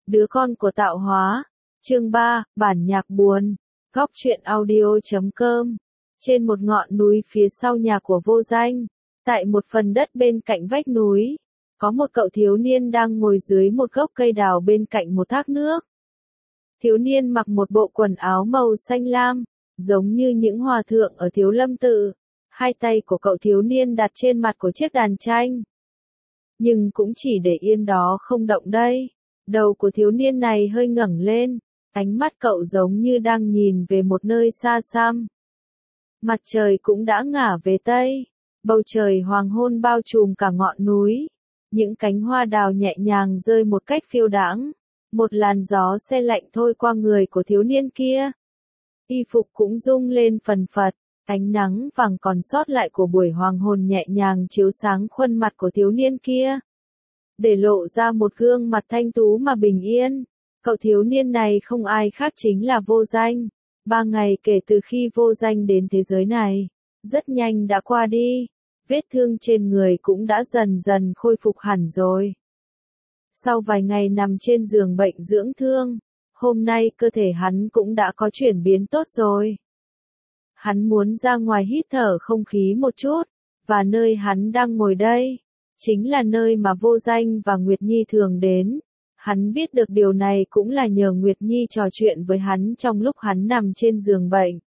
Đứa con của tạo hóa. Chương 3, bản nhạc buồn. Góc truyện audio.com. Trên một ngọn núi phía sau nhà của Vô Danh, tại một phần đất bên cạnh vách núi, có một cậu thiếu niên đang ngồi dưới một gốc cây đào bên cạnh một thác nước. Thiếu niên mặc một bộ quần áo màu xanh lam, giống như những hòa thượng ở Thiếu Lâm Tự. Hai tay của cậu thiếu niên đặt trên mặt của chiếc đàn tranh. Nhưng cũng chỉ để yên đó không động đây. Đầu của thiếu niên này hơi ngẩng lên, ánh mắt cậu giống như đang nhìn về một nơi xa xăm. Mặt trời cũng đã ngả về tây, bầu trời hoàng hôn bao trùm cả ngọn núi. Những cánh hoa đào nhẹ nhàng rơi một cách phiêu đãng. Một làn gió se lạnh thôi qua người của thiếu niên kia. Y phục cũng rung lên phần phật, ánh nắng vàng còn sót lại của buổi hoàng hôn nhẹ nhàng chiếu sáng khuôn mặt của thiếu niên kia, để lộ ra một gương mặt thanh tú mà bình yên. Cậu thiếu niên này không ai khác chính là Vô Danh. 3 ngày kể từ khi Vô Danh đến thế giới này, rất nhanh đã qua đi. Vết thương trên người cũng đã dần dần khôi phục hẳn rồi. Sau vài ngày nằm trên giường bệnh dưỡng thương, hôm nay cơ thể hắn cũng đã có chuyển biến tốt rồi. Hắn muốn ra ngoài hít thở không khí một chút, và nơi hắn đang ngồi đây chính là nơi mà Vô Danh và Nguyệt Nhi thường đến. Hắn biết được điều này cũng là nhờ Nguyệt Nhi trò chuyện với hắn trong lúc hắn nằm trên giường bệnh.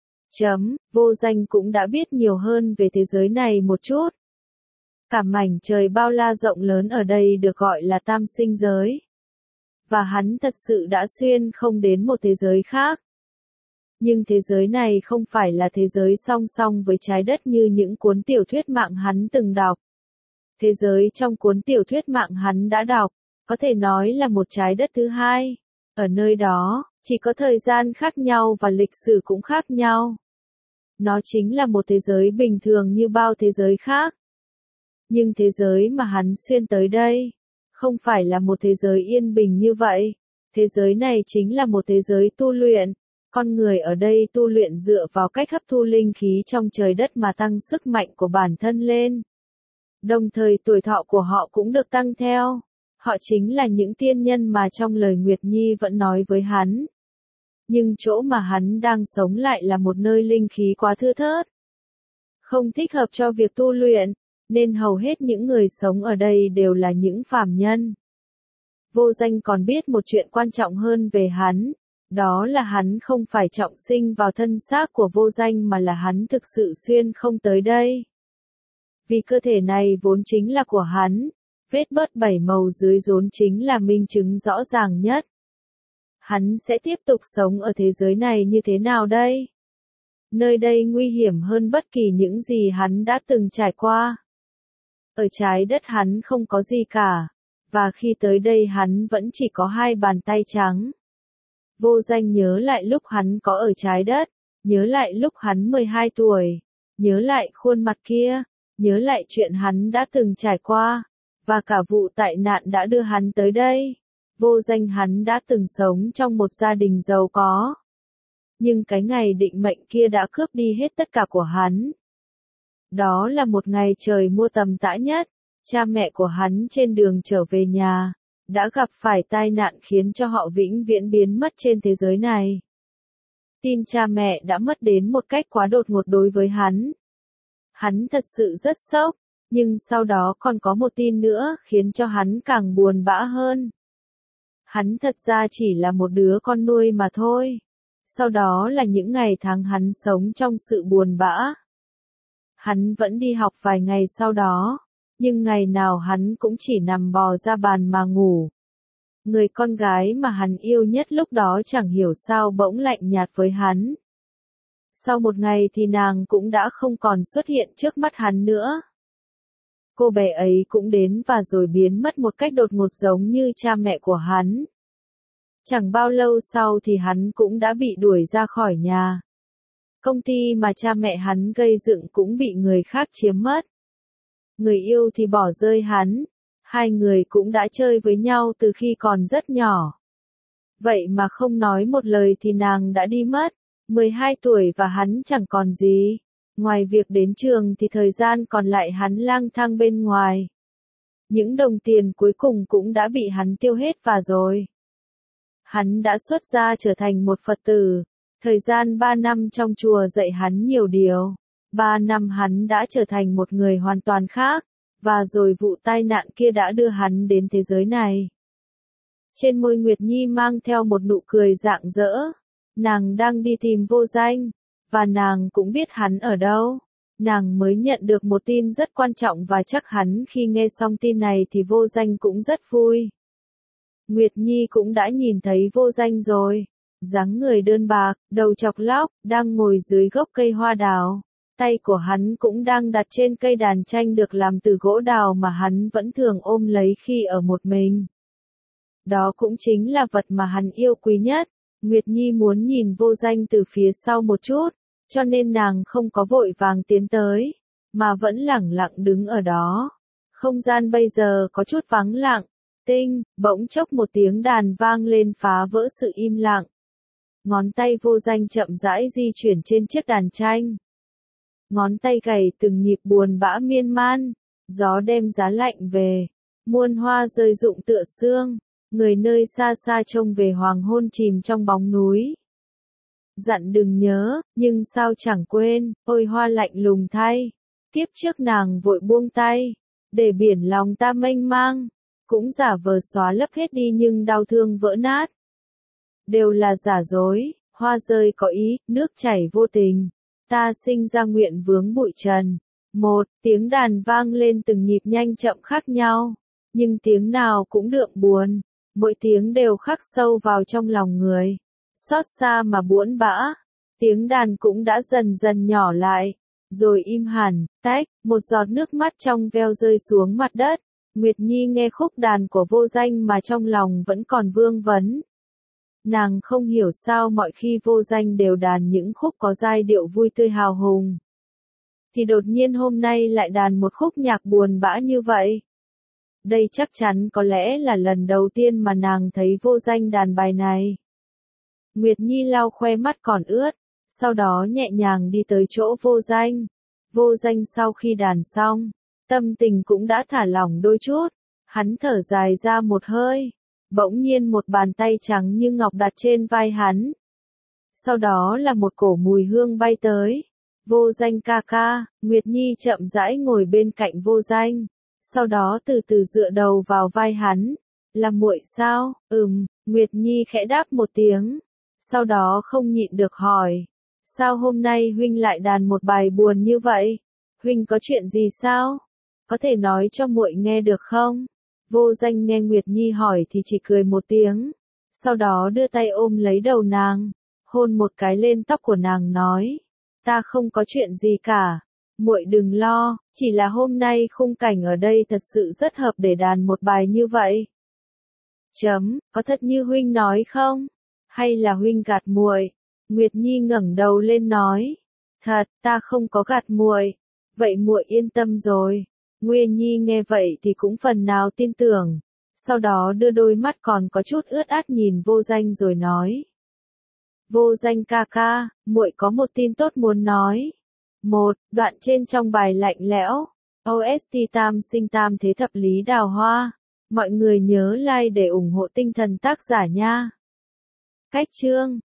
Vô Danh cũng đã biết nhiều hơn về thế giới này một chút. Cả mảnh trời bao la rộng lớn ở đây được gọi là tam sinh giới. Và hắn thật sự đã xuyên không đến một thế giới khác. Nhưng thế giới này không phải là thế giới song song với trái đất như những cuốn tiểu thuyết mạng hắn từng đọc. Thế giới trong cuốn tiểu thuyết mạng hắn đã đọc, có thể nói là một trái đất thứ hai. Ở nơi đó, chỉ có thời gian khác nhau và lịch sử cũng khác nhau. Nó chính là một thế giới bình thường như bao thế giới khác. Nhưng thế giới mà hắn xuyên tới đây, không phải là một thế giới yên bình như vậy. Thế giới này chính là một thế giới tu luyện. Con người ở đây tu luyện dựa vào cách hấp thu linh khí trong trời đất mà tăng sức mạnh của bản thân lên. Đồng thời tuổi thọ của họ cũng được tăng theo. Họ chính là những tiên nhân mà trong lời Nguyệt Nhi vẫn nói với hắn. Nhưng chỗ mà hắn đang sống lại là một nơi linh khí quá thưa thớt, không thích hợp cho việc tu luyện, nên hầu hết những người sống ở đây đều là những phàm nhân. Vô Danh còn biết một chuyện quan trọng hơn về hắn, đó là hắn không phải trọng sinh vào thân xác của Vô Danh mà là hắn thực sự xuyên không tới đây. Vì cơ thể này vốn chính là của hắn, vết bớt 7 màu dưới vốn chính là minh chứng rõ ràng nhất. Hắn sẽ tiếp tục sống ở thế giới này như thế nào đây? Nơi đây nguy hiểm hơn bất kỳ những gì hắn đã từng trải qua. Ở trái đất hắn không có gì cả, và khi tới đây hắn vẫn chỉ có 2 bàn tay trắng. Vô Danh nhớ lại lúc hắn có ở trái đất, nhớ lại lúc hắn 12 tuổi, nhớ lại khuôn mặt kia, nhớ lại chuyện hắn đã từng trải qua, và cả vụ tai nạn đã đưa hắn tới đây. Vô Danh hắn đã từng sống trong một gia đình giàu có. Nhưng cái ngày định mệnh kia đã cướp đi hết tất cả của hắn. Đó là một ngày trời mưa tầm tã nhất, cha mẹ của hắn trên đường trở về nhà, đã gặp phải tai nạn khiến cho họ vĩnh viễn biến mất trên thế giới này. Tin cha mẹ đã mất đến một cách quá đột ngột đối với hắn. Hắn thật sự rất sốc, nhưng sau đó còn có một tin nữa khiến cho hắn càng buồn bã hơn. Hắn thật ra chỉ là một đứa con nuôi mà thôi. Sau đó là những ngày tháng hắn sống trong sự buồn bã. Hắn vẫn đi học vài ngày sau đó, nhưng ngày nào hắn cũng chỉ nằm bò ra bàn mà ngủ. Người con gái mà hắn yêu nhất lúc đó chẳng hiểu sao bỗng lạnh nhạt với hắn. Sau một ngày thì nàng cũng đã không còn xuất hiện trước mắt hắn nữa. Cô bé ấy cũng đến và rồi biến mất một cách đột ngột giống như cha mẹ của hắn. Chẳng bao lâu sau thì hắn cũng đã bị đuổi ra khỏi nhà. Công ty mà cha mẹ hắn gây dựng cũng bị người khác chiếm mất. Người yêu thì bỏ rơi hắn. 2 người cũng đã chơi với nhau từ khi còn rất nhỏ. Vậy mà không nói một lời thì nàng đã đi mất. 12 tuổi và hắn chẳng còn gì. Ngoài việc đến trường thì thời gian còn lại hắn lang thang bên ngoài. Những đồng tiền cuối cùng cũng đã bị hắn tiêu hết và rồi. Hắn đã xuất gia trở thành một Phật tử. Thời gian 3 năm trong chùa dạy hắn nhiều điều. 3 năm hắn đã trở thành một người hoàn toàn khác. Và rồi vụ tai nạn kia đã đưa hắn đến thế giới này. Trên môi Nguyệt Nhi mang theo một nụ cười rạng rỡ. Nàng đang đi tìm Vô Danh. Và nàng cũng biết hắn ở đâu. Nàng mới nhận được một tin rất quan trọng và chắc hẳn khi nghe xong tin này thì Vô Danh cũng rất vui. Nguyệt Nhi cũng đã nhìn thấy Vô Danh rồi. Dáng người đơn bạc, đầu chọc lóc, đang ngồi dưới gốc cây hoa đào. Tay của hắn cũng đang đặt trên cây đàn tranh được làm từ gỗ đào mà hắn vẫn thường ôm lấy khi ở một mình. Đó cũng chính là vật mà hắn yêu quý nhất. Nguyệt Nhi muốn nhìn Vô Danh từ phía sau một chút, cho nên nàng không có vội vàng tiến tới, mà vẫn lẳng lặng đứng ở đó. Không gian bây giờ có chút vắng lặng, bỗng chốc một tiếng đàn vang lên phá vỡ sự im lặng. Ngón tay Vô Danh chậm rãi di chuyển trên chiếc đàn tranh. Ngón tay gảy từng nhịp buồn bã miên man, gió đem giá lạnh về, muôn hoa rơi rụng tựa sương, người nơi xa xa trông về hoàng hôn chìm trong bóng núi. Dặn đừng nhớ, nhưng sao chẳng quên, ôi hoa lạnh lùng thay. Kiếp trước nàng vội buông tay, để biển lòng ta mênh mang, cũng giả vờ xóa lấp hết đi nhưng đau thương vỡ nát. Đều là giả dối, hoa rơi có ý, nước chảy vô tình. Ta sinh ra nguyện vướng bụi trần. Tiếng đàn vang lên từng nhịp nhanh chậm khác nhau, nhưng tiếng nào cũng đượm buồn, mỗi tiếng đều khắc sâu vào trong lòng người. Xót xa mà buỗn bã, tiếng đàn cũng đã dần dần nhỏ lại, rồi im hẳn, một giọt nước mắt trong veo rơi xuống mặt đất. Nguyệt Nhi nghe khúc đàn của Vô Danh mà trong lòng vẫn còn vương vấn. Nàng không hiểu sao mọi khi Vô Danh đều đàn những khúc có giai điệu vui tươi hào hùng. Thì đột nhiên hôm nay lại đàn một khúc nhạc buồn bã như vậy. Đây chắc chắn có lẽ là lần đầu tiên mà nàng thấy Vô Danh đàn bài này. Nguyệt Nhi lau khoe mắt còn ướt, sau đó nhẹ nhàng đi tới chỗ Vô Danh. Vô Danh sau khi đàn xong, tâm tình cũng đã thả lỏng đôi chút. Hắn thở dài ra một hơi. Bỗng nhiên một bàn tay trắng như ngọc đặt trên vai hắn. Sau đó là một cổ mùi hương bay tới. Vô Danh ca ca, Nguyệt Nhi chậm rãi ngồi bên cạnh Vô Danh. Sau đó từ từ dựa đầu vào vai hắn. Là muội sao? Nguyệt Nhi khẽ đáp một tiếng. Sau đó không nhịn được hỏi. Sao hôm nay huynh lại đàn một bài buồn như vậy? Huynh có chuyện gì sao? Có thể nói cho muội nghe được không? Vô Danh nghe Nguyệt Nhi hỏi thì chỉ cười một tiếng. Sau đó đưa tay ôm lấy đầu nàng, hôn một cái lên tóc của nàng nói. Ta không có chuyện gì cả. Muội đừng lo, chỉ là hôm nay khung cảnh ở đây thật sự rất hợp để đàn một bài như vậy. Có thật như huynh nói không? Hay là huynh gạt muội? Nguyệt Nhi ngẩng đầu lên nói. Thật, ta không có gạt muội. Vậy muội yên tâm rồi. Nguyệt Nhi nghe vậy thì cũng phần nào tin tưởng. Sau đó đưa đôi mắt còn có chút ướt át nhìn Vô Danh rồi nói. Vô Danh ca ca, muội có một tin tốt muốn nói. Đoạn trên trong bài lạnh lẽo. OST tam sinh tam thế thập lý đào hoa. Mọi người nhớ like để ủng hộ tinh thần tác giả nha. Cách chương